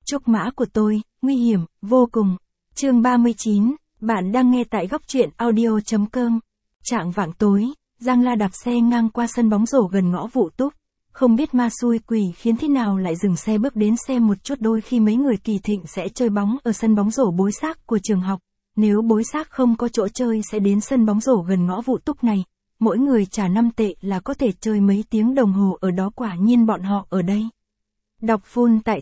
Trúc mã của tôi, nguy hiểm, vô cùng. Chương 39, bạn đang nghe tại góc truyện audio.com. Trạng vạng tối, Giang La đạp xe ngang qua sân bóng rổ gần ngõ Vụ Túc. Không biết ma xui quỷ khiến thế nào lại dừng xe bước đến xem một chút, đôi khi mấy người Kỳ Thịnh sẽ chơi bóng ở sân bóng rổ Bối Xác của trường học. Nếu Bối Xác không có chỗ chơi sẽ đến sân bóng rổ gần ngõ Vụ Túc này. Mỗi người trả 5 tệ là có thể chơi mấy tiếng đồng hồ ở đó, quả nhiên bọn họ ở đây. Đọc full tại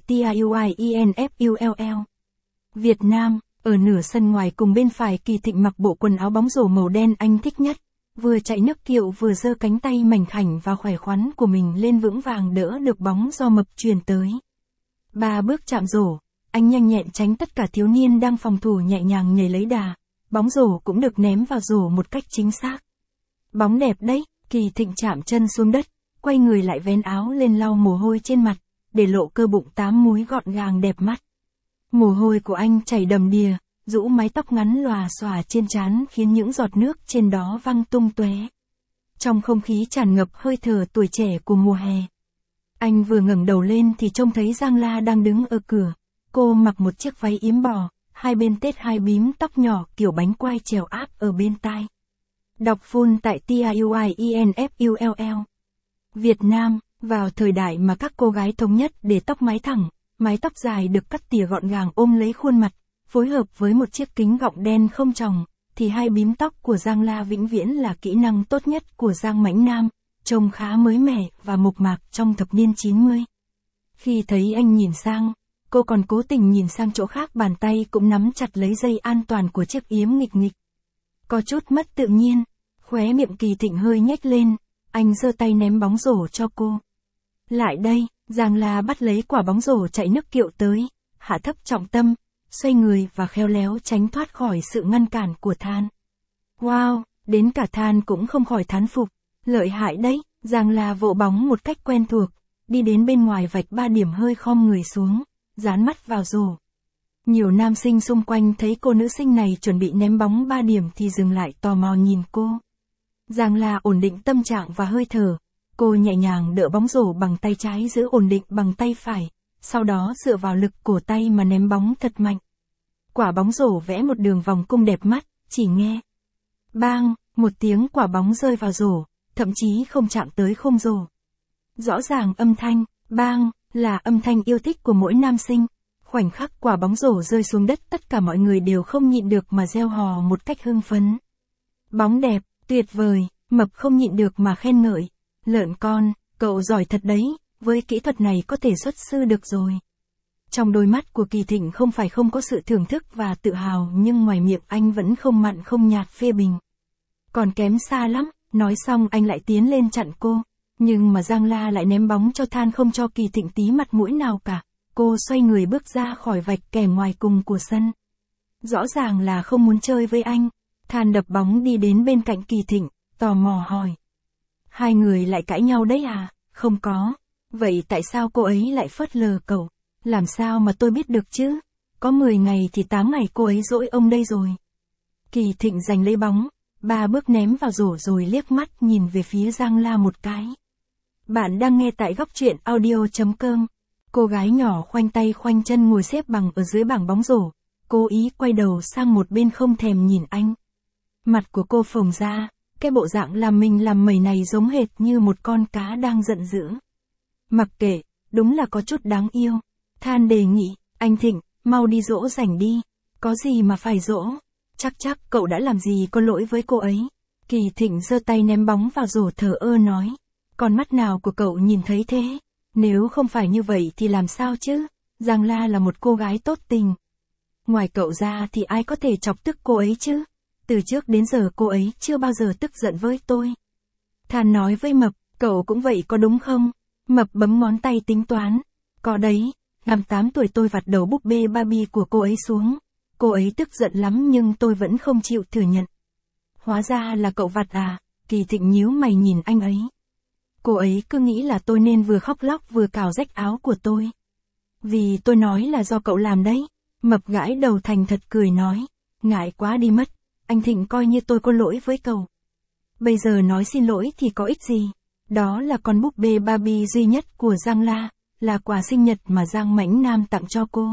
TIUIENFULL. Việt Nam, ở nửa sân ngoài cùng bên phải, Kỳ Thịnh mặc bộ quần áo bóng rổ màu đen anh thích nhất. Vừa chạy nước kiệu vừa giơ cánh tay mảnh khảnh và khỏe khoắn của mình lên vững vàng đỡ được bóng do Mập truyền tới. 3 bước chạm rổ, anh nhanh nhẹn tránh tất cả thiếu niên đang phòng thủ, nhẹ nhàng nhảy lấy đà. Bóng rổ cũng được ném vào rổ một cách chính xác. Bóng đẹp đấy, Kỳ Thịnh chạm chân xuống đất, quay người lại vén áo lên lau mồ hôi trên mặt, để lộ cơ bụng 8 múi gọn gàng đẹp mắt. Mồ hôi của anh chảy đầm đìa, rũ mái tóc ngắn lòa xòa trên trán khiến những giọt nước trên đó văng tung tóe. Trong không khí tràn ngập hơi thở tuổi trẻ của mùa hè. Anh vừa ngẩng đầu lên thì trông thấy Giang La đang đứng ở cửa. Cô mặc một chiếc váy yếm bò, hai bên tết hai bím tóc nhỏ kiểu bánh quai trèo áp ở bên tai. Đọc full tại TIUIENFULL. Việt Nam, vào thời đại mà các cô gái thống nhất để tóc mái thẳng, mái tóc dài được cắt tỉa gọn gàng ôm lấy khuôn mặt, phối hợp với một chiếc kính gọng đen không tròng, thì hai bím tóc của Giang La vĩnh viễn là kỹ năng tốt nhất của Giang Mãnh Nam, trông khá mới mẻ và mộc mạc trong thập niên 90. Khi thấy anh nhìn sang, cô còn cố tình nhìn sang chỗ khác, bàn tay cũng nắm chặt lấy dây an toàn của chiếc yếm nghịch nghịch. Có chút mất tự nhiên, khóe miệng Kỳ Thịnh hơi nhếch lên, anh giơ tay ném bóng rổ cho cô. Lại đây, Giang La bắt lấy quả bóng rổ chạy nước kiệu tới, hạ thấp trọng tâm, xoay người và khéo léo tránh thoát khỏi sự ngăn cản của Than. Wow, đến cả Than cũng không khỏi thán phục, lợi hại đấy. Giang La vỗ bóng một cách quen thuộc, đi đến bên ngoài vạch 3 điểm, hơi khom người xuống, dán mắt vào rổ. Nhiều nam sinh xung quanh thấy cô nữ sinh này chuẩn bị ném bóng 3 điểm thì dừng lại tò mò nhìn cô. Giang La ổn định tâm trạng và hơi thở. Cô nhẹ nhàng đỡ bóng rổ bằng tay trái, giữ ổn định bằng tay phải, sau đó dựa vào lực cổ tay mà ném bóng thật mạnh. Quả bóng rổ vẽ một đường vòng cung đẹp mắt, chỉ nghe bang, một tiếng, quả bóng rơi vào rổ, thậm chí không chạm tới khung rổ. Rõ ràng âm thanh bang là âm thanh yêu thích của mỗi nam sinh. Khoảnh khắc quả bóng rổ rơi xuống đất, tất cả mọi người đều không nhịn được mà reo hò một cách hưng phấn. Bóng đẹp, tuyệt vời, Mập không nhịn được mà khen ngợi. Lợn con, cậu giỏi thật đấy, với kỹ thuật này có thể xuất sư được rồi. Trong đôi mắt của Kỳ Thịnh không phải không có sự thưởng thức và tự hào, nhưng ngoài miệng anh vẫn không mặn không nhạt phê bình. Còn kém xa lắm, nói xong anh lại tiến lên chặn cô. Nhưng mà Giang La lại ném bóng cho Than, không cho Kỳ Thịnh tí mặt mũi nào cả. Cô xoay người bước ra khỏi vạch kẻ ngoài cùng của sân. Rõ ràng là không muốn chơi với anh. Than đập bóng đi đến bên cạnh Kỳ Thịnh, tò mò hỏi. Hai người lại cãi nhau đấy à? Không có. Vậy tại sao cô ấy lại phớt lờ cậu? Làm sao mà tôi biết được chứ? Có 10 ngày thì 8 ngày cô ấy dỗi ông đây rồi. Kỳ Thịnh giành lấy bóng, 3 bước ném vào rổ rồi liếc mắt nhìn về phía Giang La một cái. Bạn đang nghe tại góc truyện audio.com. Cô gái nhỏ khoanh tay khoanh chân ngồi xếp bằng ở dưới bảng bóng rổ, cố ý quay đầu sang một bên không thèm nhìn anh. Mặt của cô phồng ra, cái bộ dạng làm mình làm mẩy này giống hệt như một con cá đang giận dữ. Mặc kệ, đúng là có chút đáng yêu. Than đề nghị, anh Thịnh, mau đi dỗ rảnh đi. Có gì mà phải dỗ? Chắc cậu đã làm gì có lỗi với cô ấy. Kỳ Thịnh giơ tay ném bóng vào rổ, thờ ơ nói. Con mắt nào của cậu nhìn thấy thế? Nếu không phải như vậy thì làm sao chứ? Giang La là một cô gái tốt tình. Ngoài cậu ra thì ai có thể chọc tức cô ấy chứ? Từ trước đến giờ cô ấy chưa bao giờ tức giận với tôi. Than nói với Mập, cậu cũng vậy có đúng không? Mập bấm ngón tay tính toán. Có đấy, năm 8 tuổi tôi vặt đầu búp bê Barbie của cô ấy xuống. Cô ấy tức giận lắm nhưng tôi vẫn không chịu thừa nhận. Hóa ra là cậu vặt à? Kỳ Thịnh nhíu mày nhìn anh ấy. Cô ấy cứ nghĩ là tôi nên vừa khóc lóc vừa cào rách áo của tôi. Vì tôi nói là do cậu làm đấy. Mập gãi đầu thành thật cười nói. Ngại quá đi mất. Anh Thịnh coi như tôi có lỗi với cậu. Bây giờ nói xin lỗi thì có ích gì? Đó là con búp bê Barbie duy nhất của Giang La. là quà sinh nhật mà Giang Mãnh Nam tặng cho cô.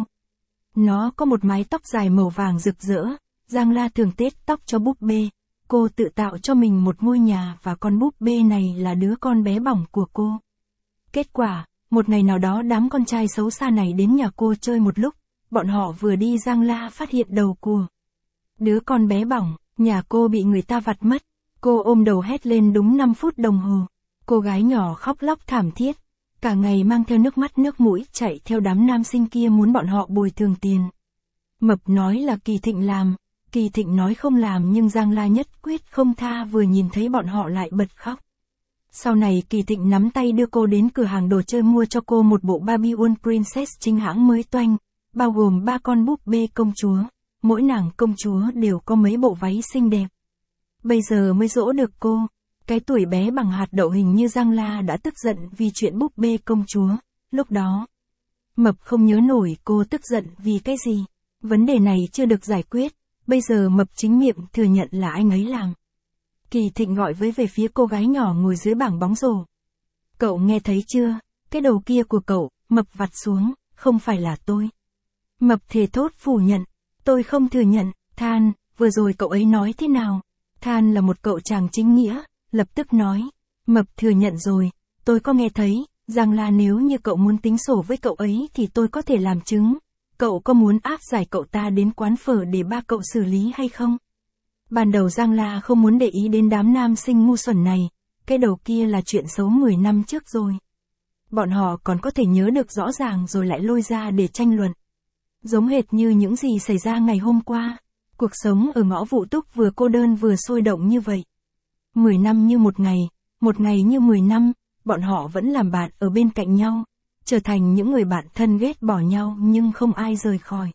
Nó có một mái tóc dài màu vàng rực rỡ, Giang La thường tết tóc cho búp bê. Cô tự tạo cho mình một ngôi nhà và con búp bê này là đứa con bé bỏng của cô. Kết quả, một ngày nào đó đám con trai xấu xa này đến nhà cô chơi một lúc, bọn họ vừa đi Giang La phát hiện đầu của đứa con bé bỏng, nhà cô bị người ta vặt mất. Cô ôm đầu hét lên đúng 5 phút đồng hồ. Cô gái nhỏ khóc lóc thảm thiết, cả ngày mang theo nước mắt nước mũi chạy theo đám nam sinh kia muốn bọn họ bồi thường tiền. Mập nói là Kỳ Thịnh làm, Kỳ Thịnh nói không làm nhưng Giang La nhất quyết không tha, vừa nhìn thấy bọn họ lại bật khóc. Sau này Kỳ Thịnh nắm tay đưa cô đến cửa hàng đồ chơi mua cho cô một bộ Barbie World Princess chính hãng mới toanh, bao gồm 3 con búp bê công chúa, mỗi nàng công chúa đều có mấy bộ váy xinh đẹp. Bây giờ mới dỗ được cô, cái tuổi bé bằng hạt đậu hình như Giang La đã tức giận vì chuyện búp bê công chúa, lúc đó. Mập không nhớ nổi cô tức giận vì cái gì, vấn đề này chưa được giải quyết, bây giờ Mập chính miệng thừa nhận là anh ấy làm. Kỳ Thịnh gọi với về phía cô gái nhỏ ngồi dưới bảng bóng rổ. Cậu nghe thấy chưa, cái đầu kia của cậu, Mập vặt xuống, không phải là tôi. Mập thề thốt phủ nhận, tôi không thừa nhận. Than, vừa rồi cậu ấy nói thế nào? Than là một cậu chàng chính nghĩa, lập tức nói. Mập thừa nhận rồi, tôi có nghe thấy, Giang La nếu như cậu muốn tính sổ với cậu ấy thì tôi có thể làm chứng. Cậu có muốn áp giải cậu ta đến quán phở để ba cậu xử lý hay không? Ban đầu Giang La không muốn để ý đến đám nam sinh ngu xuẩn này, cái đầu kia là chuyện xấu 10 năm trước rồi. Bọn họ còn có thể nhớ được rõ ràng rồi lại lôi ra để tranh luận. Giống hệt như những gì xảy ra ngày hôm qua, cuộc sống ở ngõ Vũ Túc vừa cô đơn vừa sôi động như vậy. 10 năm như một ngày như 10 năm, bọn họ vẫn làm bạn ở bên cạnh nhau, trở thành những người bạn thân ghét bỏ nhau nhưng không ai rời khỏi.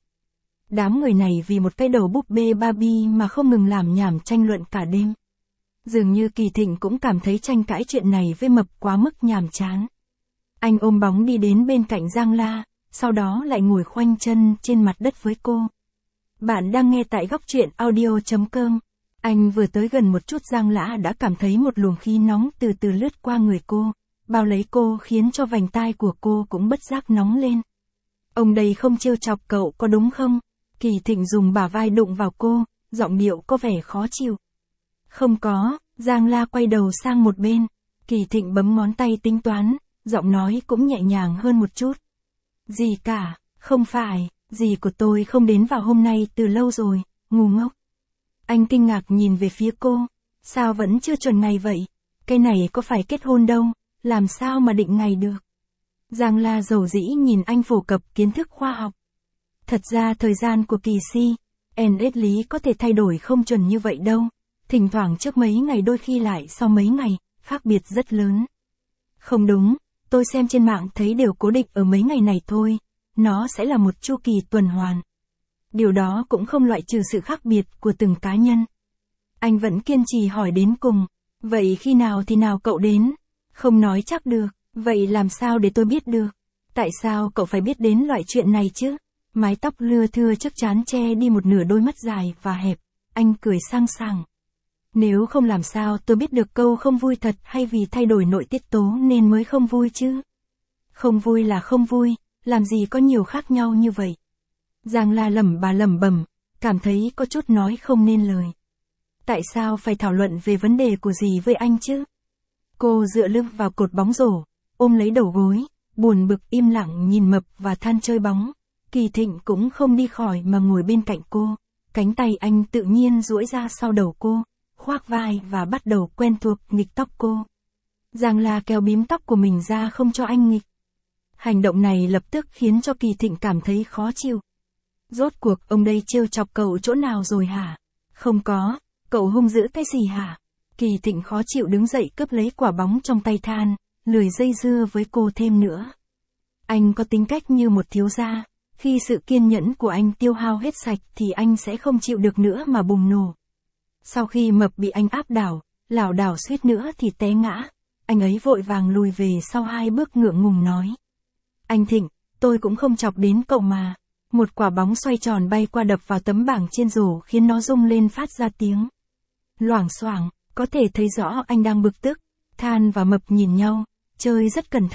Đám người này vì một cái đầu búp bê Barbie mà không ngừng làm nhảm tranh luận cả đêm. Dường như Kỳ Thịnh cũng cảm thấy tranh cãi chuyện này với Mập quá mức nhàm chán. Anh ôm bóng đi đến bên cạnh Giang La, sau đó lại ngồi khoanh chân trên mặt đất với cô. Bạn đang nghe tại góc truyện audio.com. Anh vừa tới gần một chút Giang Lã đã cảm thấy một luồng khí nóng từ từ lướt qua người cô, bao lấy cô khiến cho vành tai của cô cũng bất giác nóng lên. Ông đây không trêu chọc cậu có đúng không? Kỳ Thịnh dùng bả vai đụng vào cô, giọng điệu có vẻ khó chịu. Không có, Giang La quay đầu sang một bên. Kỳ Thịnh bấm ngón tay tính toán, giọng nói cũng nhẹ nhàng hơn một chút. Gì cả, không phải, dì của tôi không đến vào hôm nay từ lâu rồi, ngu ngốc. Anh kinh ngạc nhìn về phía cô, sao vẫn chưa chuẩn ngày vậy? Cái này có phải kết hôn đâu, làm sao mà định ngày được? Giang La dầu dĩ nhìn anh phổ cập kiến thức khoa học. Thật ra thời gian của kỳ si, NS lý có thể thay đổi không chuẩn như vậy đâu, thỉnh thoảng trước mấy ngày đôi khi lại sau mấy ngày, khác biệt rất lớn. Không đúng, tôi xem trên mạng thấy đều cố định ở mấy ngày này thôi, nó sẽ là một chu kỳ tuần hoàn. Điều đó cũng không loại trừ sự khác biệt của từng cá nhân. Anh vẫn kiên trì hỏi đến cùng, vậy khi nào thì nào cậu đến? Không nói chắc được, vậy làm sao để tôi biết được? Tại sao cậu phải biết đến loại chuyện này chứ? Mái tóc lưa thưa chắc chắn che đi một nửa đôi mắt dài và hẹp, anh cười sang sảng. Nếu không làm sao tôi biết được câu không vui thật hay vì thay đổi nội tiết tố nên mới không vui chứ? Không vui là không vui, làm gì có nhiều khác nhau như vậy? Giang La lẩm bẩm, cảm thấy có chút nói không nên lời. Tại sao phải thảo luận về vấn đề của dì với anh chứ? Cô dựa lưng vào cột bóng rổ, ôm lấy đầu gối, buồn bực im lặng nhìn Mập và Than chơi bóng. Kỳ Thịnh cũng không đi khỏi mà ngồi bên cạnh cô, cánh tay anh tự nhiên duỗi ra sau đầu cô, khoác vai và bắt đầu quen thuộc nghịch tóc cô. Giang La kéo bím tóc của mình ra không cho anh nghịch. Hành động này lập tức khiến cho Kỳ Thịnh cảm thấy khó chịu. Rốt cuộc ông đây trêu chọc cậu chỗ nào rồi hả? Không có, cậu hung dữ cái gì hả? Kỳ Thịnh khó chịu đứng dậy cướp lấy quả bóng trong tay Than, lười dây dưa với cô thêm nữa. Anh có tính cách như một thiếu gia, khi sự kiên nhẫn của anh tiêu hao hết sạch thì anh sẽ không chịu được nữa mà bùng nổ. Sau khi Mập bị anh áp đảo, lảo đảo suýt nữa thì té ngã, anh ấy vội vàng lùi về sau 2 bước ngượng ngùng nói. Anh Thịnh, tôi cũng không chọc đến cậu mà. Một quả bóng xoay tròn bay qua đập vào tấm bảng trên rổ khiến nó rung lên phát ra tiếng loảng xoảng, có thể thấy rõ anh đang bực tức. Than và Mập nhìn nhau, chơi rất cẩn thận,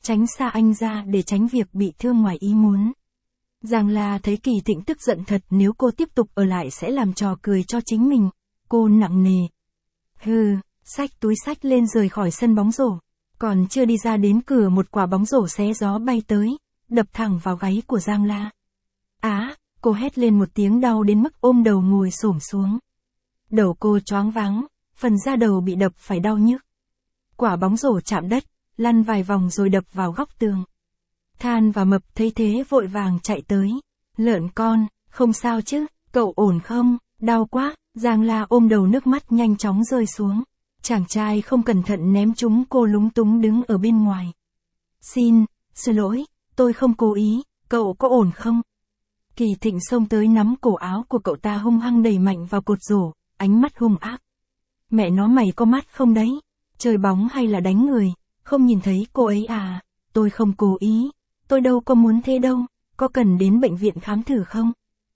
tránh xa anh ra để tránh việc bị thương ngoài ý muốn. Giang La thấy Kỳ Thịnh tức giận thật, nếu cô tiếp tục ở lại sẽ làm trò cười cho chính mình. Cô nặng nề. Hừ, xách túi xách lên rời khỏi sân bóng rổ. Còn chưa đi ra đến cửa, một quả bóng rổ xé gió bay tới, đập thẳng vào gáy của Giang La. Á, cô hét lên một tiếng đau đến mức ôm đầu ngồi xổm xuống. Đầu cô choáng váng, phần da đầu bị đập phải đau nhức. Quả bóng rổ chạm đất, lăn vài vòng rồi đập vào góc tường. Than và Mập thấy thế vội vàng chạy tới. Lợn con, không sao chứ, cậu ổn không? Đau quá. Giang La ôm đầu, nước mắt nhanh chóng rơi xuống. Chàng trai không cẩn thận ném chúng, cô lúng túng đứng ở bên ngoài. Xin lỗi, tôi không cố ý, cậu có ổn không? Kỳ Thịnh xông tới nắm cổ áo của cậu ta hung hăng đẩy mạnh vào cột rổ, ánh mắt hung ác. Mẹ nó, mày có mắt không đấy? Chơi bóng hay là đánh người? Không nhìn thấy cô ấy à? Tôi không cố ý, tôi đâu có muốn thế đâu, có cần đến bệnh viện khám thử không?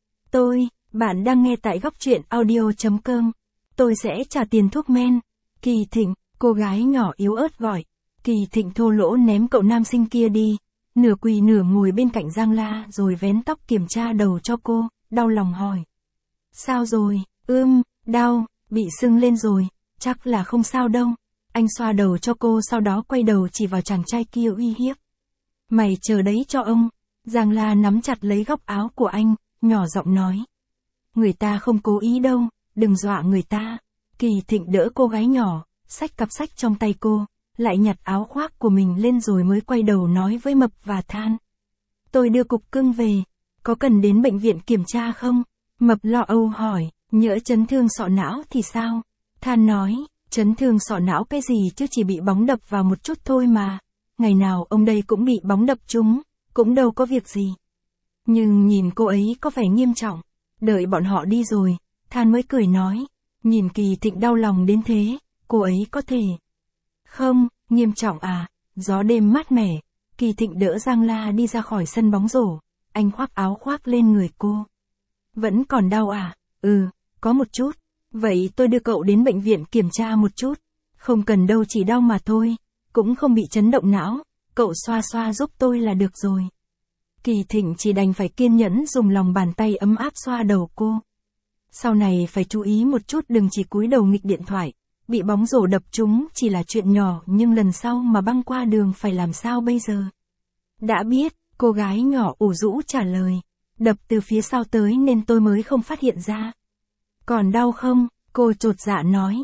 Bạn đang nghe tại góc truyện audio.com. Tôi sẽ trả tiền thuốc men. Kỳ Thịnh, cô gái nhỏ yếu ớt gọi. Kỳ Thịnh thô lỗ ném cậu nam sinh kia đi. Nửa quỳ nửa ngồi bên cạnh Giang La rồi vén tóc kiểm tra đầu cho cô, đau lòng hỏi. Sao rồi? Đau, bị sưng lên rồi, chắc là không sao đâu. Anh xoa đầu cho cô, sau đó quay đầu chỉ vào chàng trai kia uy hiếp. Mày chờ đấy cho ông. Giang La nắm chặt lấy góc áo của anh, nhỏ giọng nói. Người ta không cố ý đâu, đừng dọa người ta. Kỳ Thịnh đỡ cô gái nhỏ, xách cặp sách trong tay cô, lại nhặt áo khoác của mình lên rồi mới quay đầu nói với Mập và Than. Tôi đưa cục cưng về, có cần đến bệnh viện kiểm tra không? Mập lo âu hỏi, nhỡ chấn thương sọ não thì sao? Than nói, chấn thương sọ não cái gì chứ, chỉ bị bóng đập vào một chút thôi mà. Ngày nào ông đây cũng bị bóng đập trúng, cũng đâu có việc gì. Nhưng nhìn cô ấy có vẻ nghiêm trọng. Đợi bọn họ đi rồi, Than mới cười nói. Nhìn Kỳ Thịnh đau lòng đến thế, cô ấy có thể. Không, nghiêm trọng à? Gió đêm mát mẻ. Kỳ Thịnh đỡ Giang La đi ra khỏi sân bóng rổ. Anh khoác áo khoác lên người cô. Vẫn còn đau à? Có một chút. Vậy tôi đưa cậu đến bệnh viện kiểm tra một chút. Không cần đâu, chỉ đau mà thôi. Cũng không bị chấn động não. Cậu xoa xoa giúp tôi là được rồi. Kỳ Thịnh chỉ đành phải kiên nhẫn dùng lòng bàn tay ấm áp xoa đầu cô. Sau này phải chú ý một chút, đừng chỉ cúi đầu nghịch điện thoại. Bị bóng rổ đập trúng chỉ là chuyện nhỏ, nhưng lần sau mà băng qua đường phải làm sao bây giờ? Đã biết, cô gái nhỏ ủ rũ trả lời. Đập từ phía sau tới nên tôi mới không phát hiện ra. Còn đau không? Cô chột dạ nói.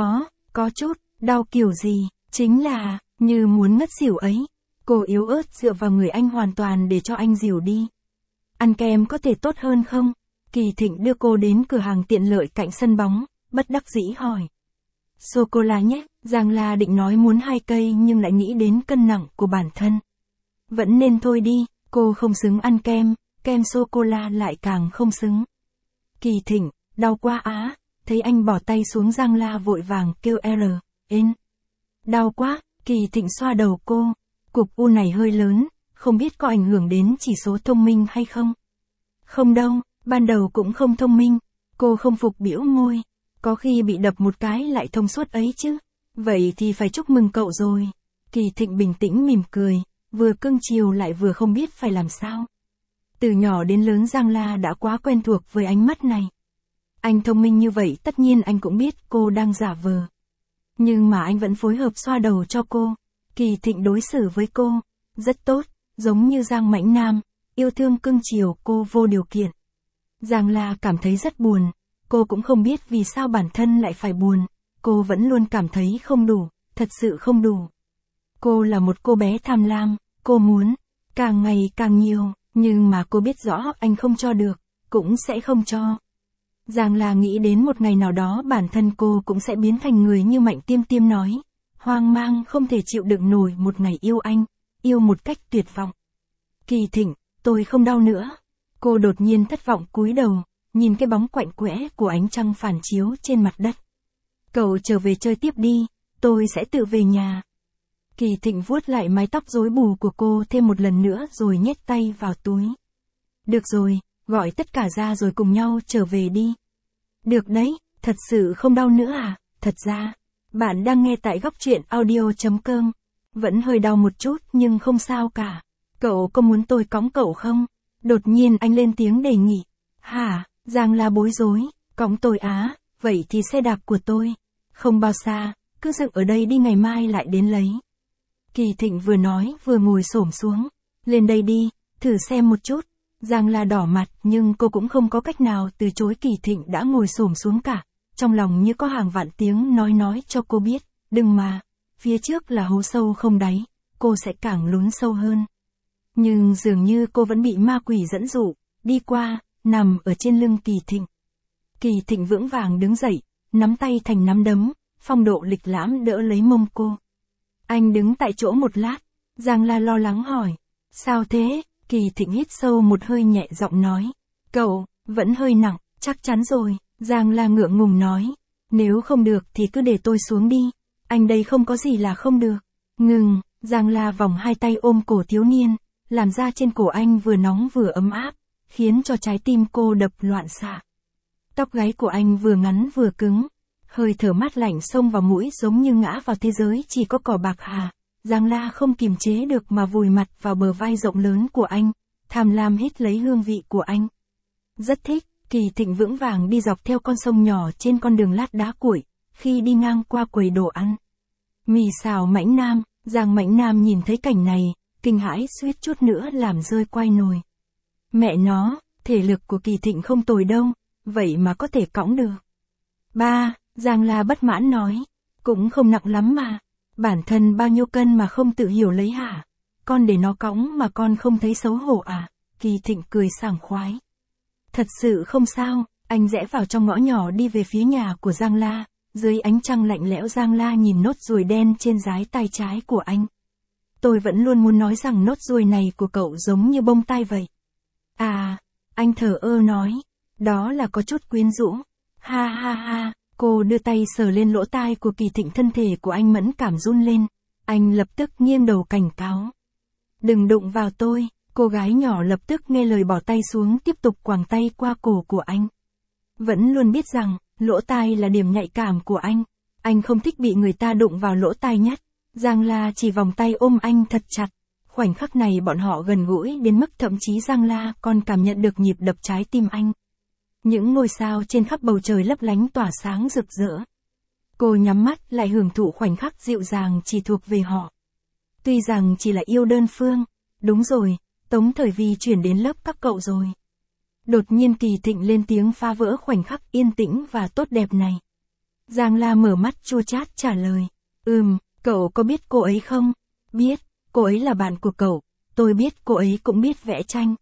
Có chút, đau kiểu gì? Chính là, như muốn ngất xỉu ấy. Cô yếu ớt dựa vào người anh hoàn toàn để cho anh dìu đi. Ăn kem có thể tốt hơn không? Kỳ Thịnh đưa cô đến cửa hàng tiện lợi cạnh sân bóng, bất đắc dĩ hỏi. Sô-cô-la nhé. Giang La định nói muốn 2 cây nhưng lại nghĩ đến cân nặng của bản thân. Vẫn nên thôi đi, cô không xứng ăn kem, kem sô-cô-la lại càng không xứng. Kỳ Thịnh, đau quá á. Thấy anh bỏ tay xuống, Giang La vội vàng kêu đau quá. Kỳ Thịnh xoa đầu cô. Cục u này hơi lớn, không biết có ảnh hưởng đến chỉ số thông minh hay không? Không đâu, ban đầu cũng không thông minh. Cô không phục bĩu môi. Có khi bị đập một cái lại thông suốt ấy chứ. Vậy thì phải chúc mừng cậu rồi. Kỳ Thịnh bình tĩnh mỉm cười, vừa cưng chiều lại vừa không biết phải làm sao. Từ nhỏ đến lớn Giang La đã quá quen thuộc với ánh mắt này. Anh thông minh như vậy, tất nhiên anh cũng biết cô đang giả vờ. Nhưng mà anh vẫn phối hợp xoa đầu cho cô. Kỳ Thịnh đối xử với cô rất tốt, giống như Giang Mãnh Nam, yêu thương cưng chiều cô vô điều kiện. Giang La cảm thấy rất buồn. Cô cũng không biết vì sao bản thân lại phải buồn. Cô vẫn luôn cảm thấy không đủ, thật sự không đủ. Cô là một cô bé tham lam, cô muốn càng ngày càng nhiều, nhưng mà cô biết rõ anh không cho được, cũng sẽ không cho. Giang La nghĩ đến một ngày nào đó bản thân cô cũng sẽ biến thành người như Mạnh Tiêm Tiêm nói. Hoang mang không thể chịu đựng nổi một ngày yêu anh, yêu một cách tuyệt vọng. Kỳ Thịnh, tôi không đau nữa. Cô đột nhiên thất vọng cúi đầu, nhìn cái bóng quạnh quẽ của ánh trăng phản chiếu trên mặt đất. Cậu trở về chơi tiếp đi, tôi sẽ tự về nhà. Kỳ Thịnh vuốt lại mái tóc rối bù của cô thêm một lần nữa rồi nhét tay vào túi. Được rồi, gọi tất cả ra rồi cùng nhau trở về đi. Được đấy, thật sự không đau nữa à? Thật ra, bạn đang nghe tại góc truyện audio.com. Vẫn hơi đau một chút nhưng không sao cả. Cậu có muốn tôi cõng cậu không? Đột nhiên anh lên tiếng đề nghị. Hả? Giang La bối rối. Cõng tôi á? Vậy thì xe đạp của tôi. Không bao xa, cứ dựng ở đây đi, ngày mai lại đến lấy. Kỳ Thịnh vừa nói vừa ngồi xổm xuống. Lên đây đi, thử xem một chút. Giang La đỏ mặt nhưng cô cũng không có cách nào từ chối Kỳ Thịnh đã ngồi xổm xuống cả. Trong lòng như có hàng vạn tiếng nói cho cô biết, đừng mà, phía trước là hố sâu không đáy, cô sẽ càng lún sâu hơn. Nhưng dường như cô vẫn bị ma quỷ dẫn dụ, đi qua, nằm ở trên lưng Kỳ Thịnh. Kỳ Thịnh vững vàng đứng dậy, nắm tay thành nắm đấm, phong độ lịch lãm đỡ lấy mông cô. Anh đứng tại chỗ một lát, Giang La lo lắng hỏi, sao thế? Kỳ Thịnh hít sâu một hơi nhẹ giọng nói, cậu, vẫn hơi nặng, chắc chắn rồi. Giang La ngượng ngùng nói, nếu không được thì cứ để tôi xuống đi, anh đây không có gì là không được. Ngừng, Giang La vòng hai tay ôm cổ thiếu niên, làn da trên cổ anh vừa nóng vừa ấm áp, khiến cho trái tim cô đập loạn xạ. Tóc gáy của anh vừa ngắn vừa cứng, hơi thở mát lạnh xông vào mũi giống như ngã vào thế giới chỉ có cỏ bạc hà. Giang La không kiềm chế được mà vùi mặt vào bờ vai rộng lớn của anh, tham lam hít lấy hương vị của anh. Rất thích. Kỳ Thịnh vững vàng đi dọc theo con sông nhỏ trên con đường lát đá cuội, khi đi ngang qua quầy đồ ăn. Mì xào Mãnh Nam, Giang Mãnh Nam nhìn thấy cảnh này, kinh hãi suýt chút nữa làm rơi quai nồi. Mẹ nó, thể lực của Kỳ Thịnh không tồi đâu, vậy mà có thể cõng được. Ba, Giang La bất mãn nói, cũng không nặng lắm mà, bản thân bao nhiêu cân mà không tự hiểu lấy hả? Con để nó cõng mà con không thấy xấu hổ à? Kỳ Thịnh cười sảng khoái. Thật sự không sao, anh rẽ vào trong ngõ nhỏ đi về phía nhà của Giang La, dưới ánh trăng lạnh lẽo Giang La nhìn nốt ruồi đen trên dái tay trái của anh. Tôi vẫn luôn muốn nói rằng nốt ruồi này của cậu giống như bông tai vậy. À, anh thờ ơ nói, đó là có chút quyến rũ. Ha ha ha, cô đưa tay sờ lên lỗ tai của Kỳ Thịnh, thân thể của anh mẫn cảm run lên, anh lập tức nghiêng đầu cảnh cáo. Đừng đụng vào tôi. Cô gái nhỏ lập tức nghe lời bỏ tay xuống, tiếp tục quàng tay qua cổ của anh. Vẫn luôn biết rằng, lỗ tai là điểm nhạy cảm của anh không thích bị người ta đụng vào lỗ tai nhất. Giang La chỉ vòng tay ôm anh thật chặt. Khoảnh khắc này bọn họ gần gũi đến mức thậm chí Giang La còn cảm nhận được nhịp đập trái tim anh. Những ngôi sao trên khắp bầu trời lấp lánh tỏa sáng rực rỡ. Cô nhắm mắt lại hưởng thụ khoảnh khắc dịu dàng chỉ thuộc về họ. Tuy rằng chỉ là yêu đơn phương, đúng rồi. Tống Thời Vi chuyển đến lớp các cậu rồi. Đột nhiên Kỳ Thịnh lên tiếng phá vỡ khoảnh khắc yên tĩnh và tốt đẹp này. Giang La mở mắt chua chát trả lời. Cậu có biết cô ấy không? Biết, cô ấy là bạn của cậu. Tôi biết cô ấy cũng biết vẽ tranh.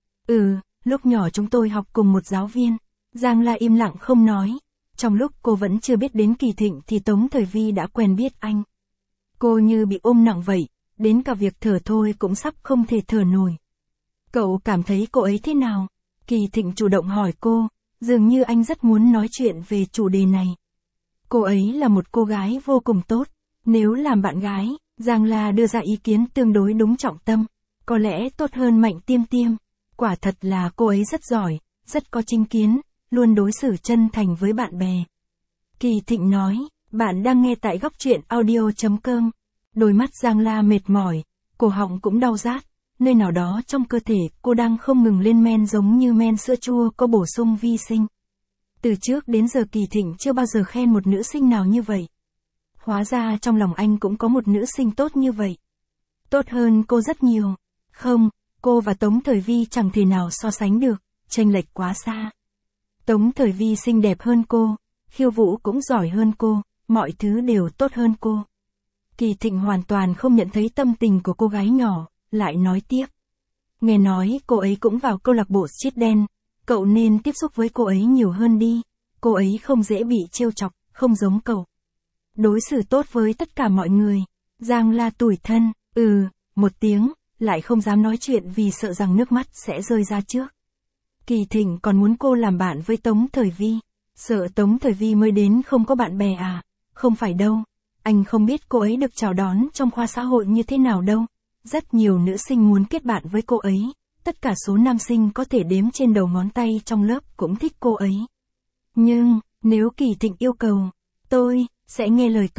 Lúc nhỏ chúng tôi học cùng một giáo viên. Giang La im lặng không nói. Trong lúc cô vẫn chưa biết đến Kỳ Thịnh thì Tống Thời Vi đã quen biết anh. Cô như bị ôm nặng vậy. Đến cả việc thở thôi cũng sắp không thể thở nổi. Cậu cảm thấy cô ấy thế nào? Kỳ Thịnh chủ động hỏi cô, dường như anh rất muốn nói chuyện về chủ đề này. Cô ấy là một cô gái vô cùng tốt. Nếu làm bạn gái, Giang La đưa ra ý kiến tương đối đúng trọng tâm. Có lẽ tốt hơn Mạnh Tiêm Tiêm. Quả thật là cô ấy rất giỏi, rất có chính kiến, luôn đối xử chân thành với bạn bè. Kỳ Thịnh nói, bạn đang nghe tại góc truyện audio.com. Đôi mắt Giang La mệt mỏi, cổ họng cũng đau rát, nơi nào đó trong cơ thể cô đang không ngừng lên men giống như men sữa chua có bổ sung vi sinh. Từ trước đến giờ Kỳ Thịnh chưa bao giờ khen một nữ sinh nào như vậy. Hóa ra trong lòng anh cũng có một nữ sinh tốt như vậy. Tốt hơn cô rất nhiều. Không, cô và Tống Thời Vi chẳng thể nào so sánh được, chênh lệch quá xa. Tống Thời Vi xinh đẹp hơn cô, khiêu vũ cũng giỏi hơn cô, mọi thứ đều tốt hơn cô. Kỳ Thịnh hoàn toàn không nhận thấy tâm tình của cô gái nhỏ, lại nói tiếp. Nghe nói cô ấy cũng vào câu lạc bộ street dance, cậu nên tiếp xúc với cô ấy nhiều hơn đi, cô ấy không dễ bị trêu chọc, không giống cậu. Đối xử tốt với tất cả mọi người. Giang La tủi thân, một tiếng, lại không dám nói chuyện vì sợ rằng nước mắt sẽ rơi ra trước. Kỳ Thịnh còn muốn cô làm bạn với Tống Thời Vi. Sợ Tống Thời Vi mới đến không có bạn bè à? Không phải đâu. Anh không biết cô ấy được chào đón trong khoa xã hội như thế nào đâu. Rất nhiều nữ sinh muốn kết bạn với cô ấy. Tất cả số nam sinh có thể đếm trên đầu ngón tay trong lớp cũng thích cô ấy. Nhưng, nếu Kỳ Thịnh yêu cầu, tôi sẽ nghe lời cậu.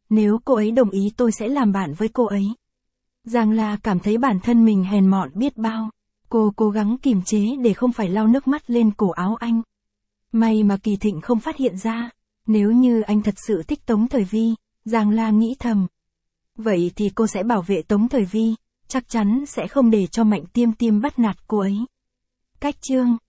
nếu cô ấy đồng ý tôi sẽ làm bạn với cô ấy. Giang La cảm thấy bản thân mình hèn mọn biết bao. Cô cố gắng kìm chế để không phải lau nước mắt lên cổ áo anh. May mà Kỳ Thịnh không phát hiện ra. Nếu như anh thật sự thích Tống Thời Vi, Giang La nghĩ thầm. Vậy thì cô sẽ bảo vệ Tống Thời Vi, chắc chắn sẽ không để cho Mạnh Tiêm Tiêm bắt nạt cô ấy. Cách chương